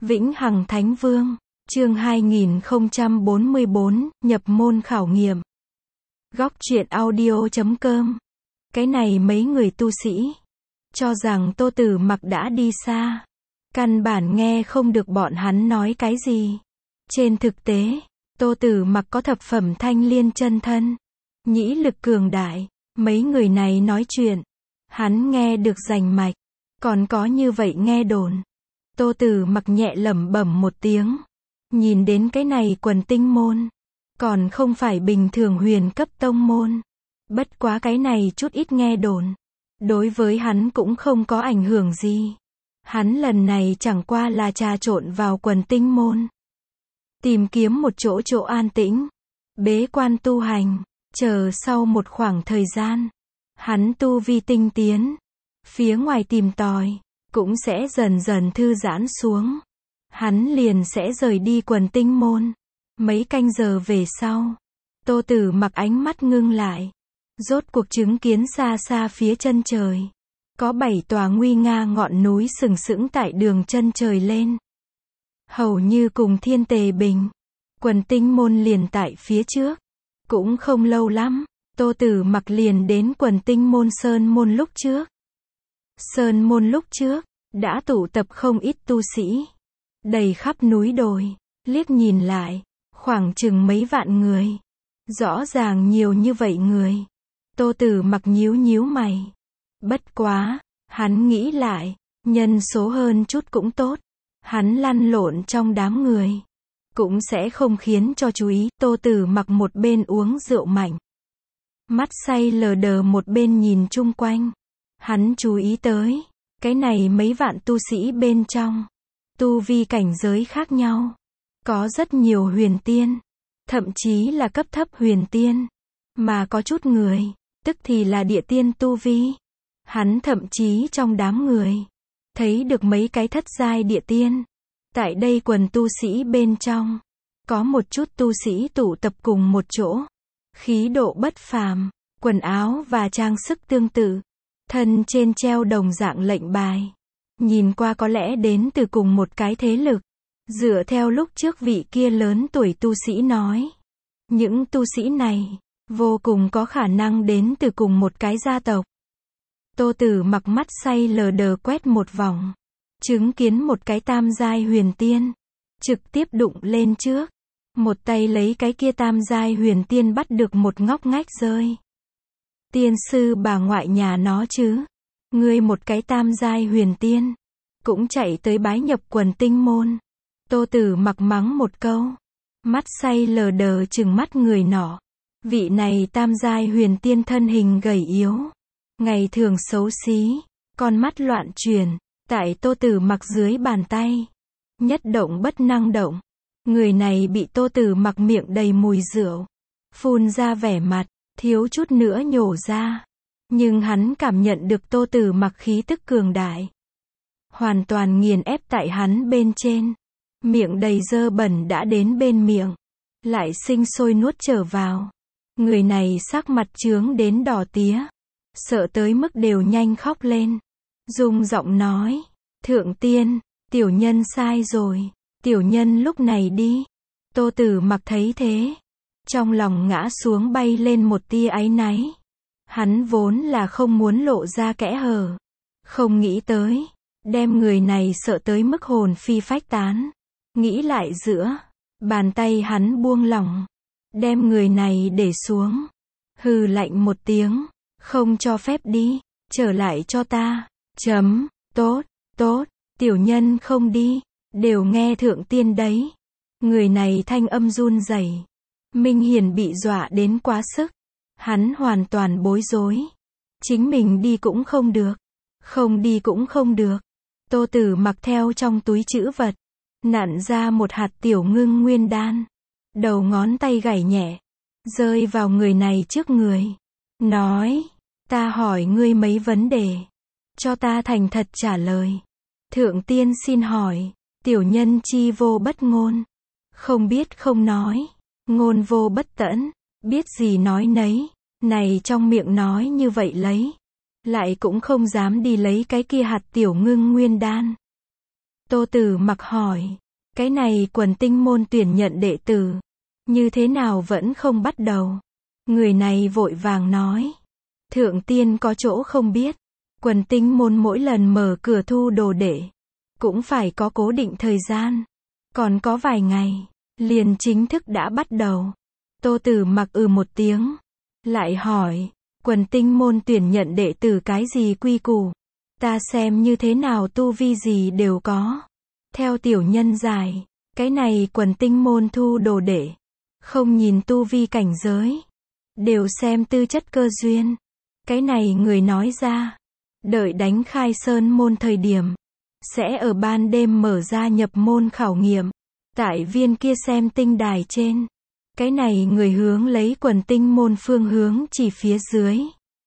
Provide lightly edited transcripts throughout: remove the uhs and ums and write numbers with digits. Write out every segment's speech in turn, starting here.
Vĩnh Hằng Thánh Vương, chương 2044, nhập môn khảo nghiệm. Góc truyện audio.com. Cái này mấy người tu sĩ cho rằng Tô Tử Mặc đã đi xa, căn bản nghe không được bọn hắn nói cái gì. Trên thực tế, Tô Tử Mặc có thập phẩm thanh liên chân thân, nhĩ lực cường đại, mấy người này nói chuyện, hắn nghe được rành mạch, còn có như vậy nghe đồn. Tô Tử Mặc nhẹ lẩm bẩm một tiếng, nhìn đến cái này quần tinh môn, còn không phải bình thường huyền cấp tông môn. Bất quá cái này chút ít nghe đồn, đối với hắn cũng không có ảnh hưởng gì. Hắn lần này chẳng qua là trà trộn vào quần tinh môn, tìm kiếm một chỗ an tĩnh, bế quan tu hành, chờ sau một khoảng thời gian, hắn tu vi tinh tiến, phía ngoài tìm tòi, cũng sẽ dần dần thư giãn xuống. Hắn liền sẽ rời đi quần tinh môn. Mấy canh giờ về sau, Tô Tử Mặc ánh mắt ngưng lại, rốt cuộc chứng kiến xa xa phía chân trời, có 7 tòa nguy nga ngọn núi sừng sững tại đường chân trời lên, hầu như cùng thiên tề bình. Quần tinh môn liền tại phía trước. Cũng không lâu lắm, Tô Tử Mặc liền đến quần tinh môn sơn môn lúc trước. Sơn môn lúc trước đã tụ tập không ít tu sĩ, đầy khắp núi đồi, liếc nhìn lại, khoảng chừng mấy vạn người. Rõ ràng nhiều như vậy người. Tô Tử Mặc nhíu nhíu mày. Bất quá, hắn nghĩ lại, nhân số hơn chút cũng tốt. Hắn lăn lộn trong đám người, cũng sẽ không khiến cho chú ý. Tô Tử Mặc một bên uống rượu mạnh, mắt say lờ đờ một bên nhìn chung quanh. Hắn chú ý tới, cái này mấy vạn tu sĩ bên trong, tu vi cảnh giới khác nhau. Có rất nhiều huyền tiên, thậm chí là cấp thấp huyền tiên, mà có chút người, tức thì là địa tiên tu vi. Hắn thậm chí trong đám người, thấy được mấy cái thất giai địa tiên. Tại đây quần tu sĩ bên trong, có một chút tu sĩ tụ tập cùng một chỗ, khí độ bất phàm, quần áo và trang sức tương tự, thân trên treo đồng dạng lệnh bài, nhìn qua có lẽ đến từ cùng một cái thế lực. Dựa theo lúc trước vị kia lớn tuổi tu sĩ nói, những tu sĩ này vô cùng có khả năng đến từ cùng một cái gia tộc. Tô Tử Mặc mắt say lờ đờ quét một vòng, chứng kiến một cái tam giai huyền tiên, trực tiếp đụng lên trước, một tay lấy cái kia tam giai huyền tiên bắt được một ngóc ngách rơi. Tiên sư bà ngoại nhà nó chứ, ngươi một cái tam giai huyền tiên, cũng chạy tới bái nhập quần tinh môn. Tô Tử Mặc mắng một câu, mắt say lờ đờ trừng mắt người nọ. Vị này tam giai huyền tiên thân hình gầy yếu, ngày thường xấu xí, con mắt loạn chuyển, tại Tô Tử Mặc dưới bàn tay, nhất động bất năng động. Người này bị Tô Tử Mặc miệng đầy mùi rượu, phun ra vẻ mặt, thiếu chút nữa nhổ ra. Nhưng hắn cảm nhận được Tô Tử Mặc khí tức cường đại, hoàn toàn nghiền ép tại hắn bên trên. Miệng đầy dơ bẩn đã đến bên miệng, lại sinh sôi nuốt trở vào. Người này sắc mặt chướng đến đỏ tía, sợ tới mức đều nhanh khóc lên. Rung giọng nói, thượng tiên, tiểu nhân sai rồi, tiểu nhân lúc này đi. Tô Tử Mặc thấy thế, trong lòng ngã xuống bay lên một tia áy náy. Hắn vốn là không muốn lộ ra kẽ hở, không nghĩ tới, đem người này sợ tới mức hồn phi phách tán. Nghĩ lại giữa, bàn tay hắn buông lỏng, đem người này để xuống, hừ lạnh một tiếng, không cho phép đi, trở lại cho ta. Tốt, tiểu nhân không đi, đều nghe thượng tiên đấy. Người này thanh âm run rẩy, minh hiển bị dọa đến quá sức, hắn hoàn toàn bối rối. Chính mình đi cũng không được, không đi cũng không được. Tô Tử Mặc theo trong túi trữ vật, nặn ra một hạt tiểu ngưng nguyên đan, đầu ngón tay gảy nhẹ, rơi vào người này trước người, nói, ta hỏi ngươi mấy vấn đề, cho ta thành thật trả lời. Thượng tiên xin hỏi, tiểu nhân chi vô bất ngôn, không biết không nói, ngôn vô bất tẫn, biết gì nói nấy. Này trong miệng nói như vậy lấy, lại cũng không dám đi lấy cái kia hạt tiểu ngưng nguyên đan. Tô Tử Mặc hỏi, cái này Quần Tinh môn tuyển nhận đệ tử, như thế nào vẫn không bắt đầu? Người này vội vàng nói, thượng tiên có chỗ không biết, Quần Tinh môn mỗi lần mở cửa thu đồ đệ, cũng phải có cố định thời gian, còn có vài ngày, liền chính thức đã bắt đầu. Tô Tử Mặc một tiếng, lại hỏi, Quần Tinh môn tuyển nhận đệ tử cái gì quy củ? Ta xem như thế nào tu vi gì đều có. Theo tiểu nhân giải, cái này Quần Tinh môn thu đồ đệ, không nhìn tu vi cảnh giới, đều xem tư chất cơ duyên. Cái này người nói ra, đợi đánh khai sơn môn thời điểm, sẽ ở ban đêm mở ra nhập môn khảo nghiệm, tại viên kia xem tinh đài trên. Cái này người hướng lấy Quần Tinh môn phương hướng chỉ phía dưới.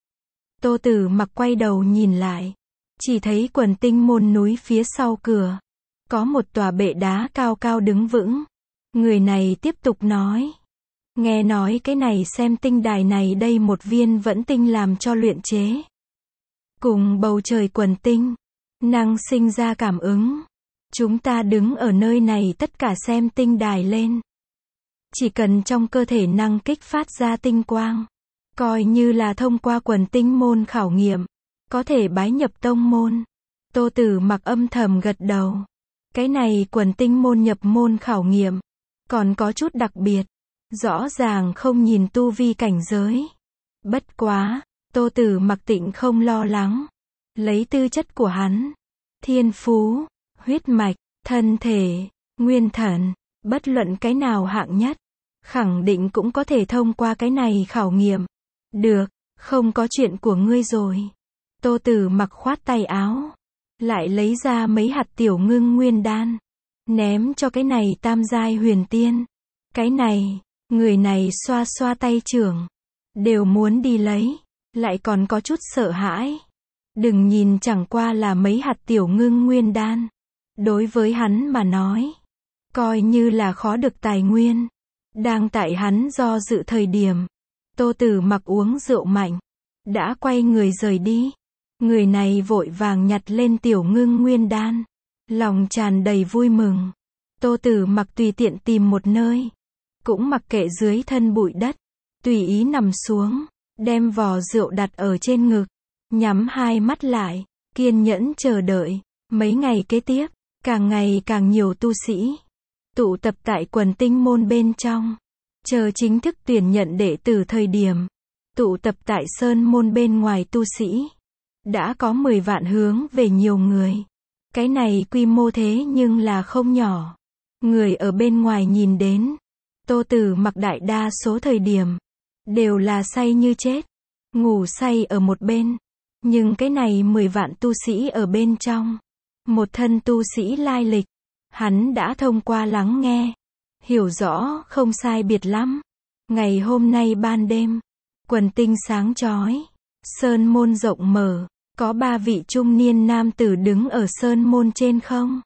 Tô Tử Mặc quay đầu nhìn lại, chỉ thấy Quần Tinh môn núi phía sau cửa, có một tòa bệ đá cao cao đứng vững. Người này tiếp tục nói, nghe nói cái này xem tinh đài này đây một viên vẫn tinh làm cho luyện chế, cùng bầu trời quần tinh, năng sinh ra cảm ứng. Chúng ta đứng ở nơi này tất cả xem tinh đài lên, chỉ cần trong cơ thể năng kích phát ra tinh quang, coi như là thông qua Quần Tinh môn khảo nghiệm, có thể bái nhập tông môn. Tô Tử Mặc âm thầm gật đầu. Cái này Quần Tinh môn nhập môn khảo nghiệm, còn có chút đặc biệt, rõ ràng không nhìn tu vi cảnh giới. Bất quá, Tô Tử Mặc tịnh không lo lắng. Lấy tư chất của hắn, thiên phú, huyết mạch, thân thể, nguyên thần, bất luận cái nào hạng nhất, khẳng định cũng có thể thông qua cái này khảo nghiệm. Được, không có chuyện của ngươi rồi. Tô Tử Mặc khoát tay áo, lại lấy ra mấy hạt tiểu ngưng nguyên đan, ném cho cái này tam giai huyền tiên. Cái này, người này xoa xoa tay trưởng, đều muốn đi lấy, lại còn có chút sợ hãi. Đừng nhìn chẳng qua là mấy hạt tiểu ngưng nguyên đan, đối với hắn mà nói, coi như là khó được tài nguyên. Đang tại hắn do dự thời điểm, Tô Tử Mặc uống rượu mạnh, đã quay người rời đi. Người này vội vàng nhặt lên tiểu ngưng nguyên đan, lòng tràn đầy vui mừng. Tô Tử Mặc tùy tiện tìm một nơi, cũng mặc kệ dưới thân bụi đất, tùy ý nằm xuống, đem vò rượu đặt ở trên ngực, nhắm hai mắt lại, kiên nhẫn chờ đợi. Mấy ngày kế tiếp, càng ngày càng nhiều tu sĩ tụ tập tại Quần Tinh môn bên trong, chờ chính thức tuyển nhận đệ tử thời điểm. Tụ tập tại sơn môn bên ngoài tu sĩ đã có 10 vạn hướng về nhiều người. Cái này quy mô thế nhưng là không nhỏ. Người ở bên ngoài nhìn đến, Tô Tử Mặc đại đa số thời điểm đều là say như chết, ngủ say ở một bên. Nhưng cái này 10 vạn tu sĩ ở bên trong, một thân tu sĩ lai lịch, hắn đã thông qua lắng nghe, hiểu rõ không sai biệt lắm. Ngày hôm nay ban đêm, quần tinh sáng chói, sơn môn rộng mở, có 3 vị trung niên nam tử đứng ở sơn môn trên không.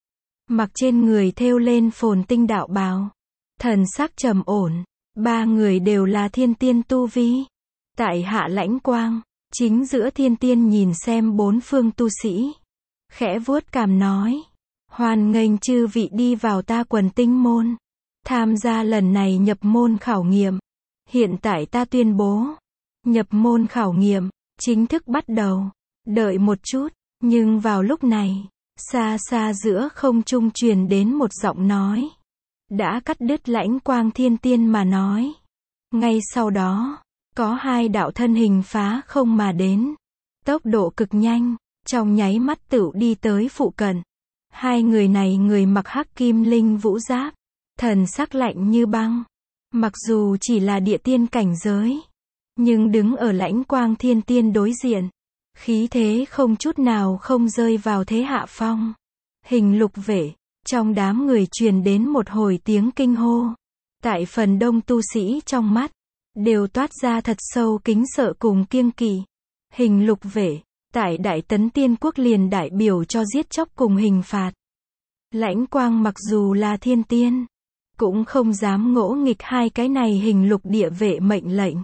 Mặc trên người thêu lên phồn tinh đạo bào, thần sắc trầm ổn, 3 người đều là thiên tiên tu vi. Tại hạ lãnh quang, chính giữa thiên tiên nhìn xem 4 phương tu sĩ, khẽ vuốt cằm nói, hoan nghênh chư vị đi vào ta quần tinh môn, tham gia lần này nhập môn khảo nghiệm. Hiện tại ta tuyên bố, nhập môn khảo nghiệm chính thức bắt đầu. Đợi một chút, nhưng vào lúc này, xa xa giữa không trung truyền đến một giọng nói, đã cắt đứt lãnh quang thiên tiên mà nói. Ngay sau đó, có 2 đạo thân hình phá không mà đến, tốc độ cực nhanh, trong nháy mắt tựu đi tới phụ cận. 2 người này người mặc hắc kim linh vũ giáp, thần sắc lạnh như băng. Mặc dù chỉ là địa tiên cảnh giới, nhưng đứng ở lãnh quang thiên tiên đối diện, khí thế không chút nào không rơi vào thế hạ phong. Hình lục vệ, trong đám người truyền đến một hồi tiếng kinh hô. Tại phần đông tu sĩ trong mắt, đều toát ra thật sâu kính sợ cùng kiêng kỵ. Hình lục vệ, tại Đại Tấn Tiên Quốc liền đại biểu cho giết chóc cùng hình phạt. Lãnh quang mặc dù là thiên tiên, cũng không dám ngỗ nghịch 2 cái này hình lục địa vệ mệnh lệnh.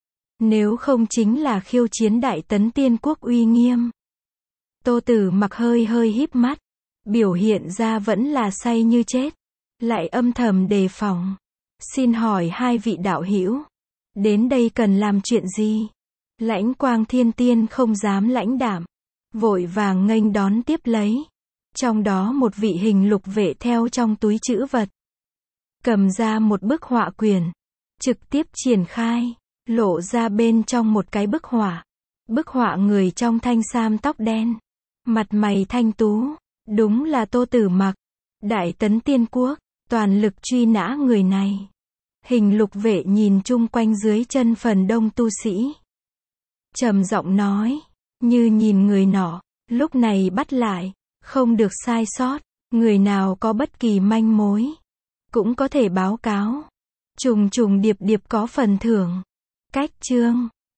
Nếu không chính là khiêu chiến Đại Tấn Tiên Quốc uy nghiêm. Tô Tử Mặc hơi hơi híp mắt, Biểu hiện ra vẫn là say như chết. Lại âm thầm đề phòng. Xin hỏi hai vị đạo hữu, đến đây cần làm chuyện gì? Lãnh Quang Thiên Tiên không dám lãnh đạm, vội vàng nghênh đón tiếp lấy. Trong đó một vị hình lục vệ theo trong túi trữ vật, cầm ra một bức họa quyển, trực tiếp triển khai, lộ ra bên trong một cái bức họa. Bức họa người trong thanh sam tóc đen, mặt mày thanh tú, đúng là Tô Tử Mặc, Đại Tấn Tiên Quốc, toàn lực truy nã người này. Hình lục vệ nhìn chung quanh dưới chân phần đông tu sĩ, trầm giọng nói, như nhìn người nọ, lúc này bắt lại, không được sai sót, người nào có bất kỳ manh mối, cũng có thể báo cáo. Trùng trùng điệp điệp có phần thưởng. Cách chương